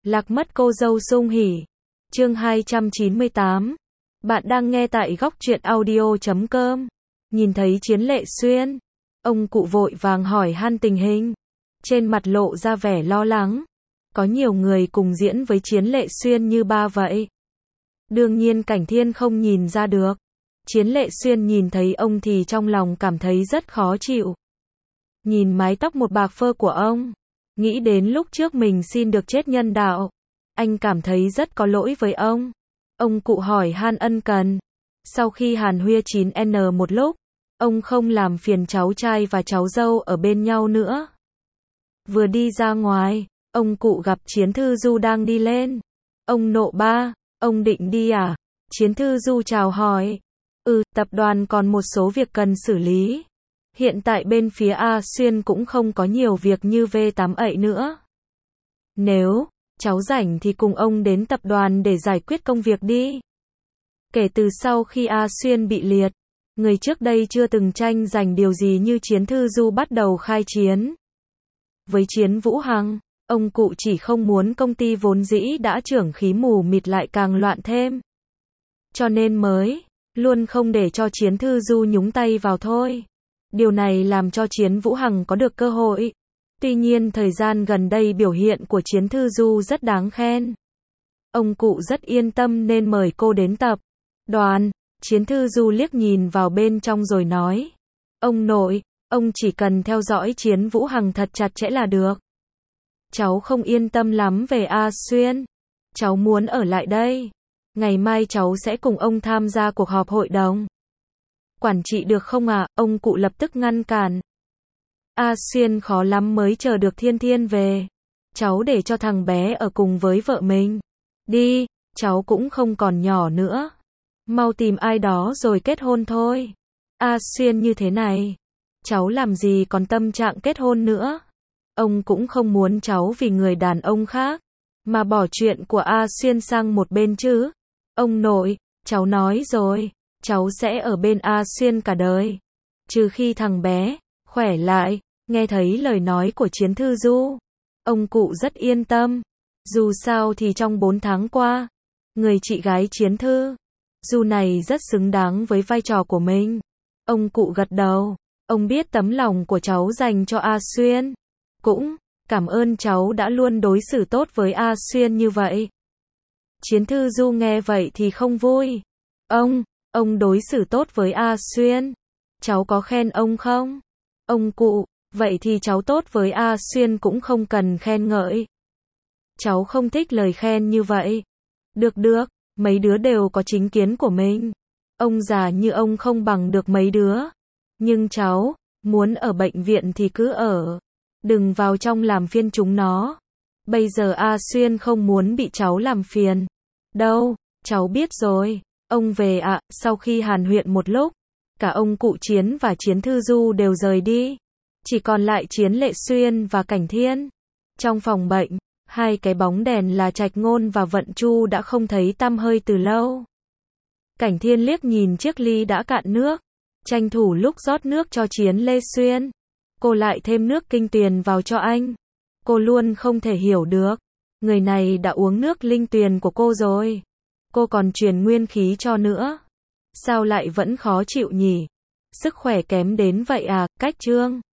Lạc mất cô dâu sung hỉ. Chương 298. Bạn đang nghe tại góc truyện audio.com. Nhìn thấy Chiến Lệ Xuyên, ông cụ vội vàng hỏi han tình hình, trên mặt lộ ra vẻ lo lắng. Có nhiều người cùng diễn với Chiến Lệ Xuyên như ba vậy. Đương nhiên Cảnh Thiên không nhìn ra được. Chiến Lệ Xuyên nhìn thấy ông thì trong lòng cảm thấy rất khó chịu. Nhìn mái tóc một bạc phơ của ông, nghĩ đến lúc trước mình xin được chết nhân đạo, anh cảm thấy rất có lỗi với ông. Ông cụ hỏi han ân cần. Sau khi hàn huyên 9N một lúc, ông không làm phiền cháu trai và cháu dâu ở bên nhau nữa. Vừa đi ra ngoài, ông cụ gặp Chiến Thư Du đang đi lên. Ông nộ: ba, ông định đi à? Chiến Thư Du chào hỏi. Tập đoàn còn một số việc cần xử lý. Hiện tại bên phía A Xuyên cũng không có nhiều việc như V8 ậy nữa. Nếu cháu rảnh thì cùng ông đến tập đoàn để giải quyết công việc đi. Kể từ sau khi A Xuyên bị liệt, người trước đây chưa từng tranh giành điều gì như Chiến Thư Du bắt đầu khai chiến với Chiến Vũ Hằng. Ông cụ chỉ không muốn công ty vốn dĩ đã trưởng khí mù mịt lại càng loạn thêm, cho nên mới luôn không để cho Chiến Thư Du nhúng tay vào thôi. Điều này làm cho Chiến Vũ Hằng có được cơ hội. Tuy nhiên thời gian gần đây biểu hiện của Chiến Thư Du rất đáng khen. Ông cụ rất yên tâm nên mời cô đến tập đoàn. Chiến Thư Du liếc nhìn vào bên trong rồi nói: ông nội, ông chỉ cần theo dõi Chiến Vũ Hằng thật chặt chẽ là được. Cháu không yên tâm lắm về A Xuyên. Cháu muốn ở lại đây. Ngày mai cháu sẽ cùng ông tham gia cuộc họp hội đồng quản trị được không ạ? Ông cụ lập tức ngăn cản. A Xuyên khó lắm mới chờ được Thiên Thiên về. Cháu để cho thằng bé ở cùng với vợ mình đi, cháu cũng không còn nhỏ nữa. Mau tìm ai đó rồi kết hôn thôi. A Xuyên như thế này, cháu làm gì còn tâm trạng kết hôn nữa. Ông cũng không muốn cháu vì người đàn ông khác mà bỏ chuyện của A Xuyên sang một bên chứ. Ông nội, cháu nói rồi, cháu sẽ ở bên A Xuyên cả đời, trừ khi thằng bé khỏe lại. Nghe thấy lời nói của Chiến Thư Du, ông cụ rất yên tâm. Dù sao thì trong 4 tháng qua, người chị gái Chiến Thư Du này rất xứng đáng với vai trò của mình. Ông cụ gật đầu. Ông biết tấm lòng của cháu dành cho A Xuyên. Cũng cảm ơn cháu đã luôn đối xử tốt với A Xuyên như vậy. Chiến Thư Du nghe vậy thì không vui. Ông đối xử tốt với A Xuyên. Cháu có khen ông không? Ông cụ, vậy thì cháu tốt với A Xuyên cũng không cần khen ngợi. Cháu không thích lời khen như vậy. Được, mấy đứa đều có chính kiến của mình. Ông già như ông không bằng được mấy đứa. Nhưng cháu, muốn ở bệnh viện thì cứ ở. Đừng vào trong làm phiền chúng nó. Bây giờ A Xuyên không muốn bị cháu làm phiền đâu, cháu biết rồi. Ông về ạ. Sau khi hàn huyên một lúc, cả ông cụ Chiến và Chiến Thư Du đều rời đi. Chỉ còn lại Chiến Lệ Xuyên và Cảnh Thiên. Trong phòng bệnh, hai cái bóng đèn là Trạch Ngôn và Vận Chu đã không thấy tăm hơi từ lâu. Cảnh Thiên liếc nhìn chiếc ly đã cạn nước, tranh thủ lúc rót nước cho Chiến Lệ Xuyên, cô lại thêm nước Kinh Tuyền vào cho anh. Cô luôn không thể hiểu được, người này đã uống nước linh tuyền của cô rồi, cô còn truyền nguyên khí cho nữa, sao lại vẫn khó chịu nhỉ? Sức khỏe kém đến vậy à? Cách Trương